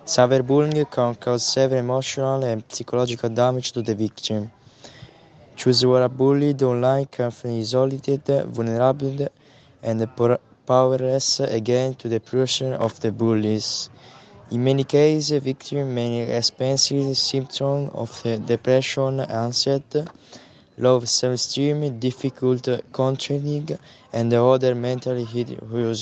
Cyberbullying can cause severe emotional and psychological damage to the victim. Those who are bullied online can feel isolated, vulnerable, and powerless against the pressure of the bullies. In many cases, victims may experience symptoms of depression, anxiety, low self-esteem, difficult controlling, and other mental issues.